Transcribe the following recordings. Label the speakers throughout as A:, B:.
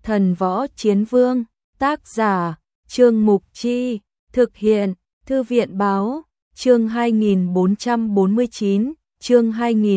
A: Thần võ chiến vương, tác giả, Trương Mục Chi, thực hiện, Thư viện báo, chương 2449, chương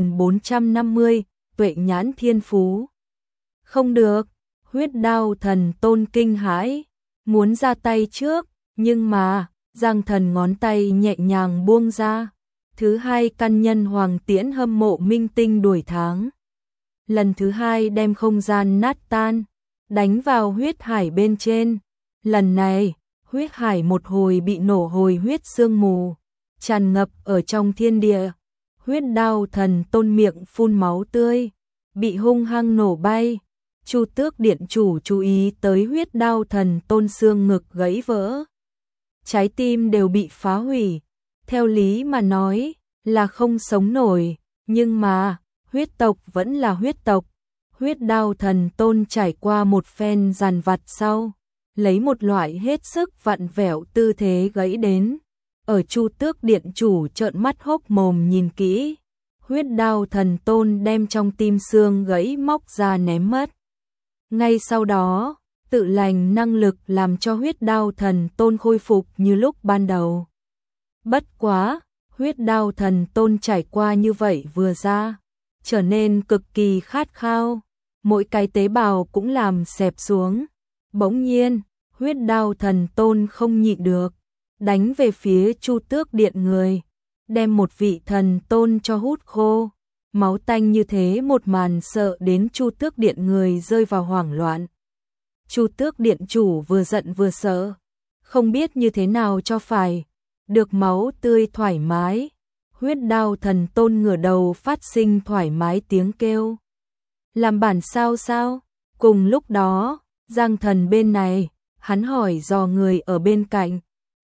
A: 2450, tuệ nhãn thiên phú. Không được, huyết đao thần tôn kinh hãi, muốn ra tay trước, nhưng mà, Giang Thần ngón tay nhẹ nhàng buông ra. Thứ hai căn nhân hoàng tiễn hâm mộ minh tinh đuổi tháng. Lần thứ hai đem không gian nát tan, đánh vào huyết hải bên trên. Lần này, huyết hải một hồi bị nổ hồi huyết sương mù, tràn ngập ở trong thiên địa. Huyết đao thần tôn miệng phun máu tươi, bị hung hăng nổ bay. Chu Tước điện chủ chú ý tới huyết đao thần tôn xương ngực gãy vỡ. Trái tim đều bị phá hủy. Theo lý mà nói là không sống nổi, nhưng mà huyết tộc vẫn là huyết tộc. Huyết đao thần tôn trải qua một phen giàn vặt sau, lấy một loại hết sức vặn vẹo tư thế gãy đến. Ở Chu Tước điện chủ trợn mắt hốc mồm nhìn kỹ, huyết đao thần tôn đem trong tim xương gãy móc ra ném mất. Ngay sau đó, tự lành năng lực làm cho huyết đao thần tôn khôi phục như lúc ban đầu. Bất quá, huyết đao thần tôn trải qua như vậy vừa ra, trở nên cực kỳ khát khao, mỗi cái tế bào cũng làm xẹp xuống. Bỗng nhiên, huyết đao thần tôn không nhịn được, đánh về phía Chu Tước điện người, đem một vị thần tôn cho hút khô. Máu tanh như thế một màn sợ đến Chu Tước điện người rơi vào hoảng loạn. Chu Tước điện chủ vừa giận vừa sợ, không biết như thế nào cho phải. Được máu tươi thoải mái, huyết đao thần tôn ngửa đầu phát sinh thoải mái tiếng kêu. Làm bản sao sao? Cùng lúc đó, Giang Thần bên này, hắn hỏi dò người ở bên cạnh.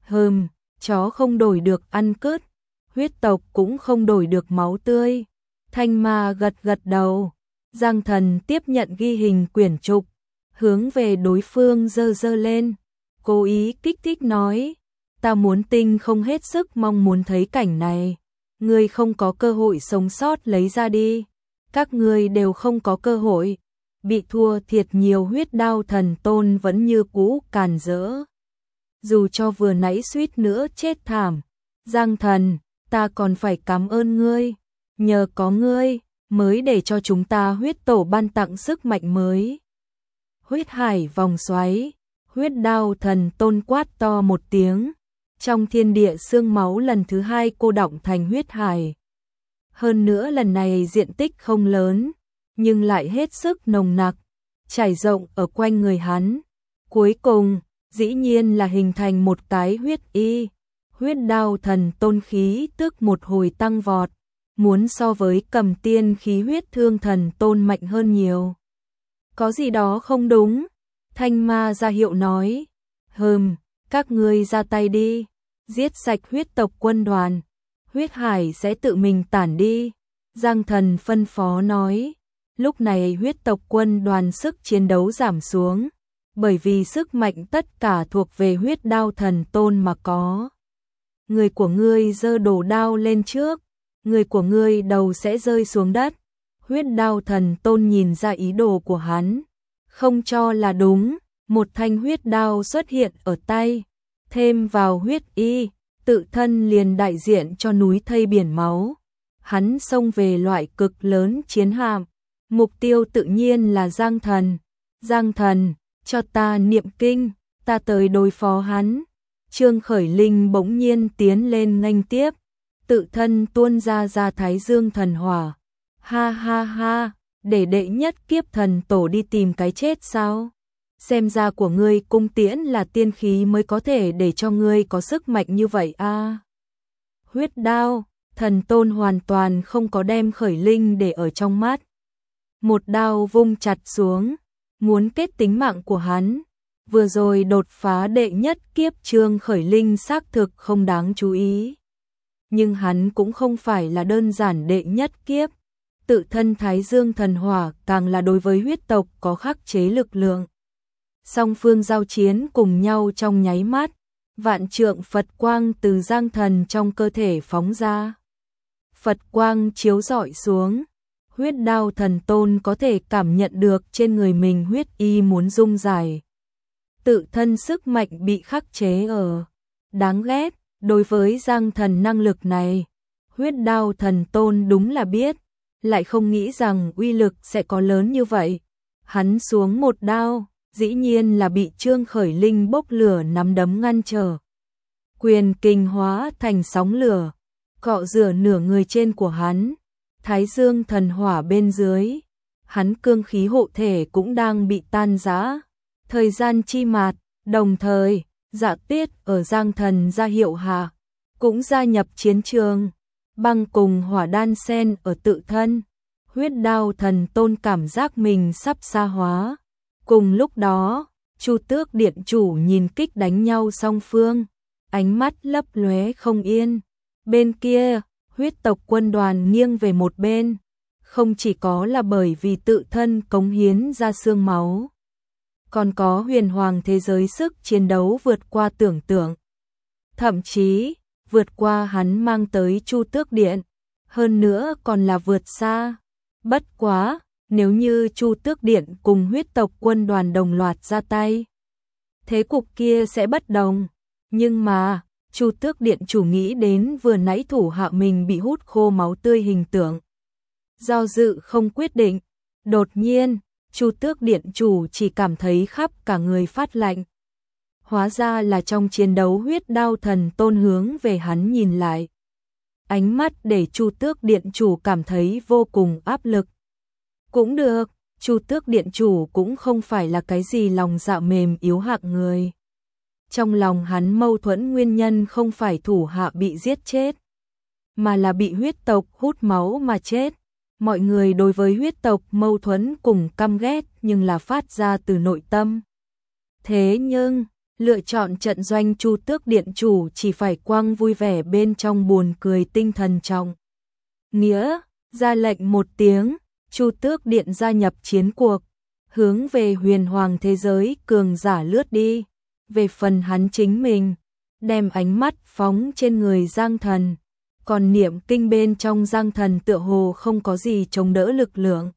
A: Chó không đổi được ăn cứt, huyết tộc cũng không đổi được máu tươi. Thanh Ma gật gật đầu. Giang Thần tiếp nhận ghi hình quyển trục, hướng về đối phương giơ giơ lên, cố ý kích thích nói. Ta muốn tinh không hết sức mong muốn thấy cảnh này. Ngươi không có cơ hội sống sót lấy ra đi. Các ngươi đều không có cơ hội. Bị thua thiệt nhiều huyết đao thần tôn vẫn như cũ càn rỡ. Dù cho vừa nãy suýt nữa chết thảm. Giang Thần, ta còn phải cảm ơn ngươi. Nhờ có ngươi, mới để cho chúng ta huyết tổ ban tặng sức mạnh mới. Huyết hải vòng xoáy, huyết đao thần tôn quát to một tiếng. Trong thiên địa xương máu lần thứ hai cô đọng thành huyết hải. Hơn nữa lần này diện tích không lớn, nhưng lại hết sức nồng nặc, trải rộng ở quanh người hắn. Cuối cùng, dĩ nhiên là hình thành một cái huyết y. Huyết đao thần tôn khí tức một hồi tăng vọt, muốn so với Cầm Tiên khí huyết thương thần tôn mạnh hơn nhiều. Có gì đó không đúng, Thanh Ma ra hiệu nói. Các ngươi ra tay đi, giết sạch huyết tộc quân đoàn, huyết hải sẽ tự mình tản đi. Giang Thần phân phó nói. Lúc này huyết tộc quân đoàn sức chiến đấu giảm xuống, bởi vì sức mạnh tất cả thuộc về huyết đao thần tôn mà có. Người của ngươi giơ đồ đao lên trước, người của ngươi đầu sẽ rơi xuống đất. Huyết đao thần tôn nhìn ra ý đồ của hắn, không cho là đúng. Một thanh huyết đao xuất hiện ở tay, thêm vào huyết y, tự thân liền đại diện cho núi thây biển máu. Hắn xông về loại cực lớn chiến hạm, mục tiêu tự nhiên là Giang Thần. Giang Thần, cho ta niệm kinh, ta tới đối phó hắn. Trương Khởi Linh bỗng nhiên tiến lên nghênh tiếp, tự thân tuôn ra thái dương thần hỏa. Ha ha ha, để đệ nhất kiếp thần tổ đi tìm cái chết sao? Xem ra của ngươi cung tiễn là tiên khí mới có thể để cho ngươi có sức mạnh như vậy a. Huyết đao, thần tôn hoàn toàn không có đem Khởi Linh để ở trong mắt. Một đao vung chặt xuống, muốn kết tính mạng của hắn. Vừa rồi đột phá đệ nhất kiếp Trương Khởi Linh xác thực không đáng chú ý. Nhưng hắn cũng không phải là đơn giản đệ nhất kiếp. Tự thân thái dương thần hỏa càng là đối với huyết tộc có khắc chế lực lượng. Song phương giao chiến cùng nhau trong nháy mắt, vạn trượng Phật quang từ Giang Thần trong cơ thể phóng ra. Phật quang chiếu rọi xuống, Huyết đao thần tôn có thể cảm nhận được trên người mình huyết y muốn dung giải. Tự thân sức mạnh bị khắc chế ở. Đáng ghét, đối với Giang Thần năng lực này, huyết đao thần tôn đúng là biết, lại không nghĩ rằng uy lực sẽ có lớn như vậy. Hắn xuống một đao, dĩ nhiên là bị Trương Khởi Linh bốc lửa nắm đấm ngăn trở. Quyền kình hóa thành sóng lửa, cọ rửa nửa người trên của hắn, Thái Dương thần hỏa bên dưới, hắn cương khí hộ thể cũng đang bị tan rã. Thời gian chi mạt, đồng thời, Dạ Tuyết ở Giang Thần ra hiệu hạ, cũng gia nhập chiến trường. Băng cùng hỏa đan sen ở tự thân, huyết đao thần tôn cảm giác mình sắp sa hóa. Cùng lúc đó, Chu Tước Điện chủ nhìn kích đánh nhau song phương, ánh mắt lấp lóe không yên. Bên kia, huyết tộc quân đoàn nghiêng về một bên, không chỉ có là bởi vì tự thân cống hiến ra xương máu, còn có huyền hoàng thế giới sức chiến đấu vượt qua tưởng tượng. Thậm chí, vượt qua hắn mang tới Chu Tước Điện, hơn nữa còn là vượt xa. Bất quá, nếu như Chu Tước Điện cùng huyết tộc quân đoàn đồng loạt ra tay, thế cục kia sẽ bất đồng. Nhưng mà, Chu Tước Điện chủ nghĩ đến vừa nãy thủ hạ mình bị hút khô máu tươi hình tượng. Do dự không quyết định, đột nhiên, Chu Tước Điện chủ chỉ cảm thấy khắp cả người phát lạnh. Hóa ra là trong chiến đấu huyết đao thần tôn hướng về hắn nhìn lại. Ánh mắt để Chu Tước Điện chủ cảm thấy vô cùng áp lực. Cũng được, Chu Tước Điện chủ cũng không phải là cái gì lòng dạ mềm yếu hạng người. Trong lòng hắn mâu thuẫn nguyên nhân không phải thủ hạ bị giết chết, mà là bị huyết tộc hút máu mà chết. Mọi người đối với huyết tộc mâu thuẫn cùng căm ghét nhưng là phát ra từ nội tâm. Thế nhưng, lựa chọn trận doanh Chu Tước Điện chủ chỉ phải quăng vui vẻ bên trong buồn cười tinh thần trọng. Nghĩa, ra lệnh một tiếng, Chu Tước Điện gia nhập chiến cuộc, hướng về huyền hoàng thế giới cường giả lướt đi. Về phần hắn chính mình, đem ánh mắt phóng trên người Giang Thần, còn niệm kinh bên trong Giang Thần tựa hồ không có gì chống đỡ lực lượng.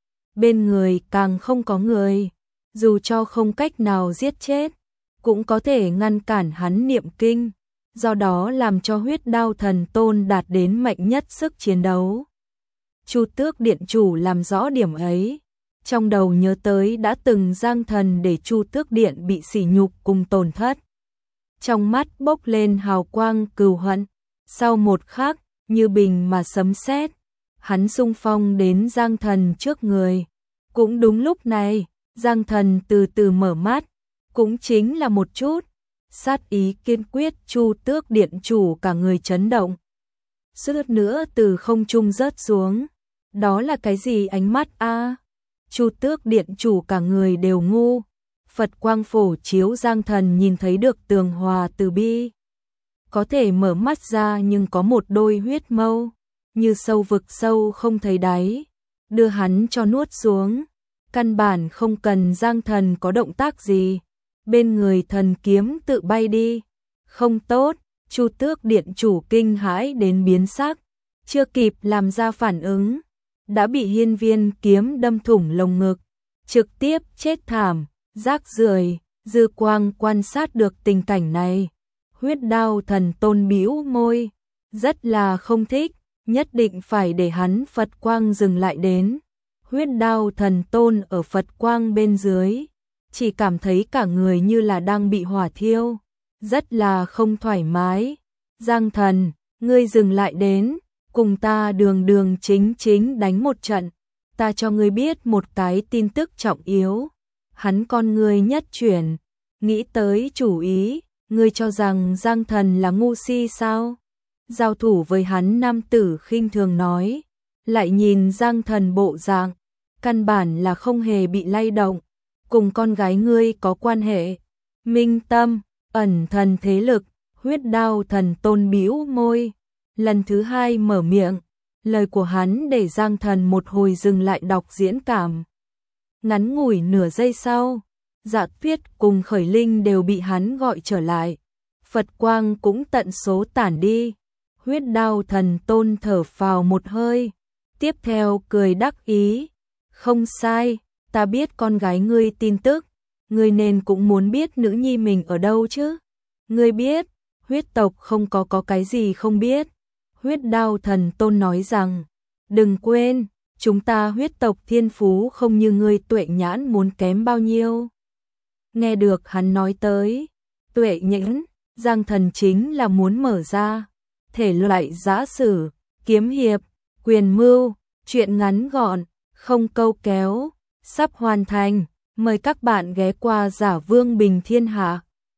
A: Bên người càng không có người, dù cho không cách nào giết chết, cũng có thể ngăn cản hắn niệm kinh, do đó làm cho huyết đao thần tôn đạt đến mạnh nhất sức chiến đấu. Chu Tước Điện chủ làm rõ điểm ấy, trong đầu nhớ tới đã từng Giang Thần để Chu Tước Điện bị sỉ nhục cùng tổn thất. Trong mắt bốc lên hào quang cừu hận, sau một khắc, như bình mà sấm sét, hắn xung phong đến Giang Thần trước người. Cũng đúng lúc này, Giang Thần từ từ mở mắt, cũng chính là một chút, sát ý kiên quyết. Chu Tước Điện chủ cả người chấn động, suýt nữa từ không trung rớt xuống. Đó là cái gì ánh mắt a? Chu Tước Điện chủ cả người đều ngu. Phật quang phổ chiếu, Giang Thần nhìn thấy được tường hòa từ bi, có thể mở mắt ra nhưng có một đôi huyết mâu, như sâu vực sâu không thấy đáy, đưa hắn cho nuốt xuống. Căn bản không cần Giang Thần có động tác gì, bên người thần kiếm tự bay đi. Không tốt, Chu Tước Điện chủ kinh hãi đến biến sắc, chưa kịp làm ra phản ứng, đã bị hiên viên kiếm đâm thủng lồng ngực, trực tiếp chết thảm. Rác rưởi. Dư Quang quan sát được tình cảnh này, huyết đao thần tôn bĩu môi, rất là không thích, nhất định phải để hắn Phật quang dừng lại đến. Huyết đao thần tôn ở Phật quang bên dưới, chỉ cảm thấy cả người như là đang bị hỏa thiêu, rất là không thoải mái. Giang Thần, ngươi dừng lại đến, cùng ta đường đường chính chính đánh một trận, ta cho ngươi biết một cái tin tức trọng yếu. Hắn con ngươi nhất chuyển, nghĩ tới chủ ý, ngươi cho rằng Giang Thần là ngu si sao? Giao thủ với hắn nam tử khinh thường nói, lại nhìn Giang Thần bộ dạng, căn bản là không hề bị lay động, cùng con gái ngươi có quan hệ. Minh Tâm, ẩn thần thế lực, huyết đao thần tôn bĩu môi, lần thứ hai mở miệng, lời của hắn để Giang Thần một hồi dừng lại đọc diễn cảm. Ngắn ngủi nửa giây sau, Dạ Tuyết cùng Khởi Linh đều bị hắn gọi trở lại. Phật quang cũng tận số tản đi. Huyết đao thần tôn thở phào một hơi, Tiếp theo cười đắc ý, không sai, ta biết con gái ngươi tin tức, ngươi nên cũng muốn biết nữ nhi mình ở đâu chứ. Ngươi biết, huyết tộc không có cái gì không biết. Huyết Đao Thần Tôn nói rằng, đừng quên, chúng ta huyết tộc thiên phú không như ngươi Tuệ Nhãn muốn kém bao nhiêu. Nghe được hắn nói tới, Tuệ Nhãn, Giang Thần chính là muốn mở ra thể loại giã sử, kiếm hiệp, quyền mưu, truyện ngắn gọn, không câu kéo, sắp hoàn thành, mời các bạn ghé qua Giả Vương Bình Thiên Hạ.